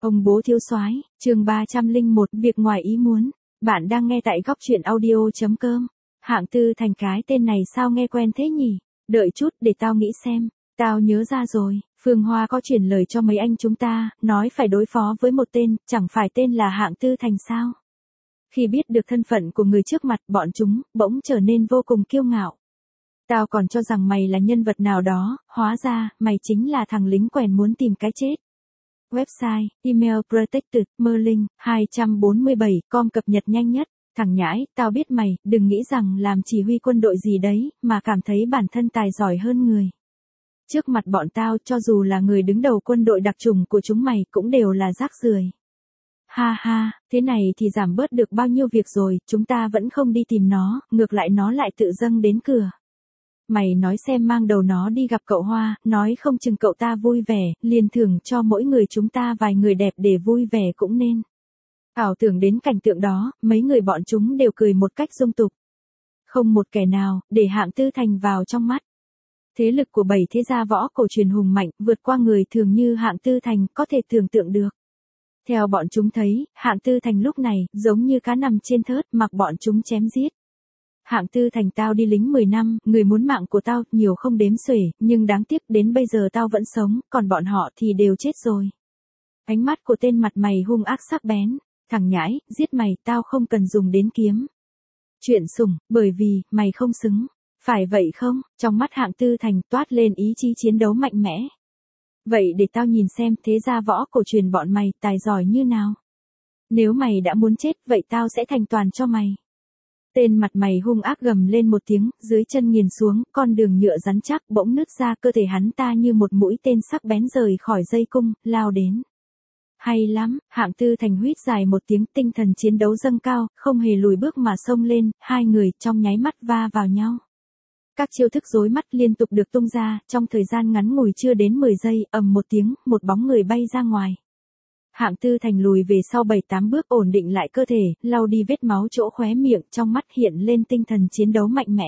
Ông bố thiếu soái, chương 301, việc ngoài ý muốn. Bạn đang nghe tại góc truyện audio.com. Hạng Tư Thành, cái tên này sao nghe quen thế nhỉ? Đợi chút để tao nghĩ xem. Tao nhớ ra rồi, Phương Hoa có chuyển lời cho mấy anh chúng ta, nói phải đối phó với một tên, chẳng phải tên là Hạng Tư Thành sao? Khi biết được thân phận của người trước mặt, bọn chúng bỗng trở nên vô cùng kiêu ngạo. Tao còn cho rằng mày là nhân vật nào đó, hóa ra mày chính là thằng lính quèn muốn tìm cái chết. Website, email protected, Merlin, 247.com cập nhật nhanh nhất. Thằng nhãi, tao biết mày, đừng nghĩ rằng làm chỉ huy quân đội gì đấy, mà cảm thấy bản thân tài giỏi hơn người. Trước mặt bọn tao, cho dù là người đứng đầu quân đội đặc chủng của chúng mày cũng đều là rác rưởi. Ha ha, thế này thì giảm bớt được bao nhiêu việc rồi, chúng ta vẫn không đi tìm nó, ngược lại nó lại tự dâng đến cửa. Mày nói xem, mang đầu nó đi gặp cậu Hoa, nói không chừng cậu ta vui vẻ, liền thưởng cho mỗi người chúng ta vài người đẹp để vui vẻ cũng nên. Ảo tưởng đến cảnh tượng đó, mấy người bọn chúng đều cười một cách dung tục. Không một kẻ nào, để Hạng Tư Thành vào trong mắt. Thế lực của 7 thế gia võ cổ truyền hùng mạnh, vượt qua người thường như Hạng Tư Thành, có thể tưởng tượng được. Theo bọn chúng thấy, Hạng Tư Thành lúc này, giống như cá nằm trên thớt, mặc bọn chúng chém giết. Hạng Tư Thành, tao đi lính 10 năm, người muốn mạng của tao, nhiều không đếm xuể, nhưng đáng tiếc đến bây giờ tao vẫn sống, còn bọn họ thì đều chết rồi. Ánh mắt của tên mặt mày hung ác sắc bén. Thằng nhãi, giết mày, tao không cần dùng đến kiếm. Chuyện sủng, bởi vì, mày không xứng. Phải vậy không? Trong mắt Hạng Tư Thành toát lên ý chí chiến đấu mạnh mẽ. Vậy để tao nhìn xem thế gia võ cổ truyền bọn mày tài giỏi như nào. Nếu mày đã muốn chết, vậy tao sẽ thành toàn cho mày. Tên mặt mày hung ác gầm lên một tiếng, dưới chân nghiền xuống, con đường nhựa rắn chắc bỗng nứt ra, cơ thể hắn ta như một mũi tên sắc bén rời khỏi dây cung, lao đến. Hay lắm, Hạng Tư Thành huýt dài một tiếng, tinh thần chiến đấu dâng cao, không hề lùi bước mà xông lên, hai người trong nháy mắt va vào nhau. Các chiêu thức rối mắt liên tục được tung ra, trong thời gian ngắn ngủi chưa đến 10 giây, ầm một tiếng, một bóng người bay ra ngoài. Hạng Tư Thành lùi về sau 7-8 bước, ổn định lại cơ thể, lau đi vết máu chỗ khóe miệng, trong mắt hiện lên tinh thần chiến đấu mạnh mẽ.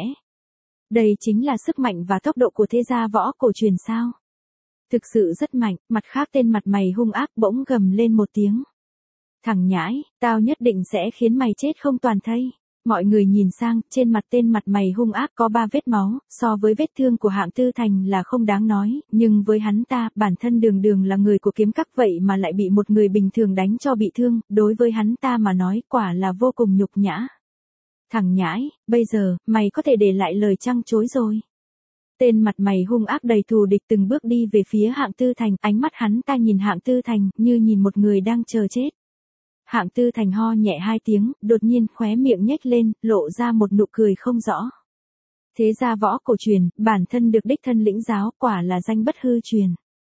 Đây chính là sức mạnh và tốc độ của thế gia võ cổ truyền sao? Thực sự rất mạnh. Mặt khác, tên mặt mày hung ác bỗng gầm lên một tiếng. Thằng nhãi, tao nhất định sẽ khiến mày chết không toàn thây. Mọi người nhìn sang, trên mặt tên mặt mày hung ác có 3 vết máu, so với vết thương của Hạng Tư Thành là không đáng nói, nhưng với hắn ta, bản thân đường đường là người của kiếm các vậy mà lại bị một người bình thường đánh cho bị thương, đối với hắn ta mà nói quả là vô cùng nhục nhã. Thằng nhãi, bây giờ, mày có thể để lại lời trăng chối rồi. Tên mặt mày hung ác đầy thù địch từng bước đi về phía Hạng Tư Thành, ánh mắt hắn ta nhìn Hạng Tư Thành như nhìn một người đang chờ chết. Hạng Tư Thành ho nhẹ 2 tiếng, đột nhiên khóe miệng nhếch lên, lộ ra một nụ cười không rõ. Thế gia võ cổ truyền, bản thân được đích thân lĩnh giáo, quả là danh bất hư truyền.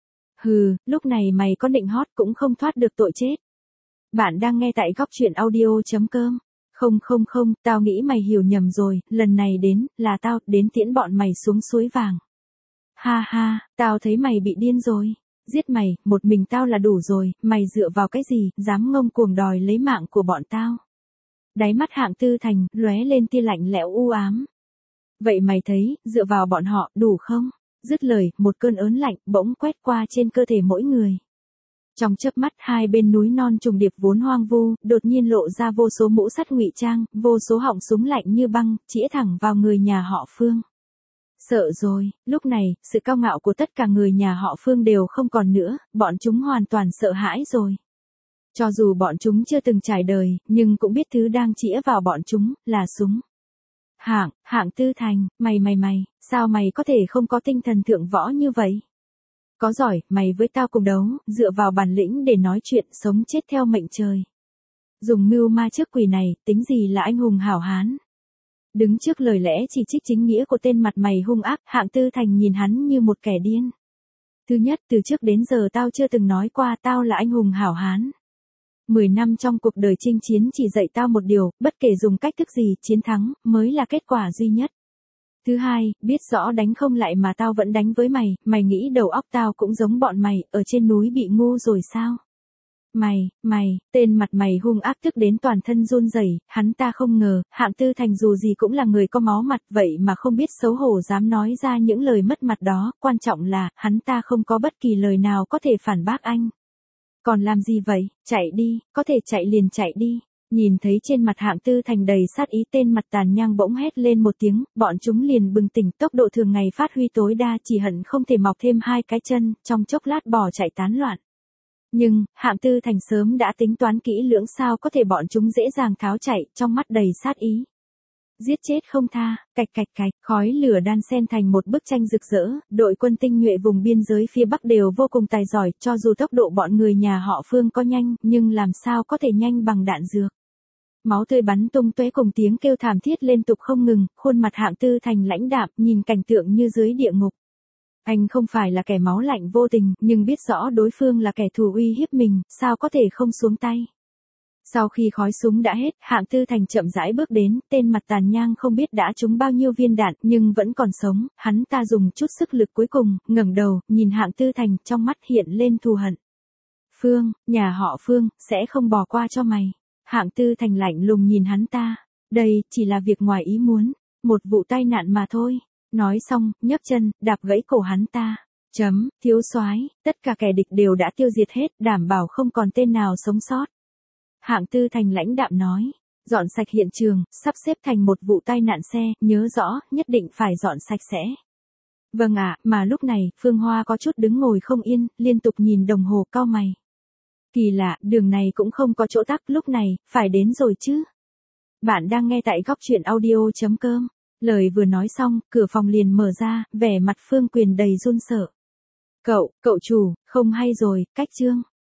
Hừ, lúc này mày có định hót cũng không thoát được tội chết. Bạn đang nghe tại góc truyện audio.com. Không, tao nghĩ mày hiểu nhầm rồi, lần này là tao, đến tiễn bọn mày xuống suối vàng. Ha ha, tao thấy mày bị điên rồi. Giết mày, một mình tao là đủ rồi, mày dựa vào cái gì, dám ngông cuồng đòi lấy mạng của bọn tao. Đáy mắt Hạng Tư Thành, lóe lên tia lạnh lẽo u ám. Vậy mày thấy, dựa vào bọn họ, đủ không? Dứt lời, một cơn ớn lạnh, bỗng quét qua trên cơ thể mỗi người. Trong chớp mắt, hai bên núi non trùng điệp vốn hoang vu, đột nhiên lộ ra vô số mũ sắt ngụy trang, vô số họng súng lạnh như băng, chĩa thẳng vào người nhà họ Phương. Sợ rồi, lúc này, sự cao ngạo của tất cả người nhà họ Phương đều không còn nữa, bọn chúng hoàn toàn sợ hãi rồi. Cho dù bọn chúng chưa từng trải đời, nhưng cũng biết thứ đang chĩa vào bọn chúng, là súng. Hạng Tư Thành, mày, sao mày có thể không có tinh thần thượng võ như vậy? Có giỏi, mày với tao cùng đấu, dựa vào bản lĩnh để nói chuyện, sống chết theo mệnh trời. Dùng mưu ma trước quỷ này, tính gì là anh hùng hảo hán? Đứng trước lời lẽ chỉ trích chính nghĩa của tên mặt mày hung ác, Hạng Tư Thành nhìn hắn như một kẻ điên. Thứ nhất, từ trước đến giờ tao chưa từng nói qua tao là anh hùng hảo hán. 10 năm trong cuộc đời chinh chiến chỉ dạy tao một điều, bất kể dùng cách thức gì, chiến thắng mới là kết quả duy nhất. Thứ hai, biết rõ đánh không lại mà tao vẫn đánh với mày, mày nghĩ đầu óc tao cũng giống bọn mày, ở trên núi bị ngu rồi sao? Tên mặt mày hung ác tức đến toàn thân run rẩy, hắn ta không ngờ, Hạng Tư Thành dù gì cũng là người có máu mặt, vậy mà không biết xấu hổ dám nói ra những lời mất mặt đó, quan trọng là, hắn ta không có bất kỳ lời nào có thể phản bác anh. Còn làm gì vậy, chạy đi, có thể chạy liền chạy đi. Nhìn thấy trên mặt Hạng Tư Thành đầy sát ý, tên mặt tàn nhang bỗng hét lên một tiếng, bọn chúng liền bừng tỉnh, tốc độ thường ngày phát huy tối đa, chỉ hận không thể mọc thêm hai cái chân, trong chốc lát bỏ chạy tán loạn. Nhưng, Hạng Tư Thành sớm đã tính toán kỹ lưỡng, sao có thể bọn chúng dễ dàng tháo chạy, trong mắt đầy sát ý. Giết chết không tha, cạch cạch cạch, khói lửa đan xen thành một bức tranh rực rỡ, đội quân tinh nhuệ vùng biên giới phía Bắc đều vô cùng tài giỏi, cho dù tốc độ bọn người nhà họ Phương có nhanh, nhưng làm sao có thể nhanh bằng đạn dược. Máu tươi bắn tung tóe cùng tiếng kêu thảm thiết liên tục không ngừng, khuôn mặt Hạng Tư Thành lãnh đạm, nhìn cảnh tượng như dưới địa ngục. Anh không phải là kẻ máu lạnh vô tình, nhưng biết rõ đối phương là kẻ thù uy hiếp mình, sao có thể không xuống tay. Sau khi khói súng đã hết, Hạng Tư Thành chậm rãi bước đến, tên mặt tàn nhang không biết đã trúng bao nhiêu viên đạn, nhưng vẫn còn sống, hắn ta dùng chút sức lực cuối cùng, ngẩng đầu, nhìn Hạng Tư Thành, trong mắt hiện lên thù hận. Phương, nhà họ Phương, sẽ không bỏ qua cho mày. Hạng Tư Thành lạnh lùng nhìn hắn ta, đây, chỉ là việc ngoài ý muốn, một vụ tai nạn mà thôi. Nói xong, nhấc chân, đạp gãy cổ hắn ta. Thiếu soái, tất cả kẻ địch đều đã tiêu diệt hết, đảm bảo không còn tên nào sống sót. Hạng Tư Thành lãnh đạm nói, dọn sạch hiện trường, sắp xếp thành một vụ tai nạn xe, nhớ rõ, nhất định phải dọn sạch sẽ. Vâng ạ, mà lúc này, Phương Hoa có chút đứng ngồi không yên, liên tục nhìn đồng hồ, cau mày. Kỳ lạ, đường này cũng không có chỗ tắc, lúc này, phải đến rồi chứ. Bạn đang nghe tại góc truyện audio.com. Lời vừa nói xong, cửa phòng liền mở ra, vẻ mặt Phương Quyền đầy run sợ. Cậu chủ, không hay rồi, cách chương.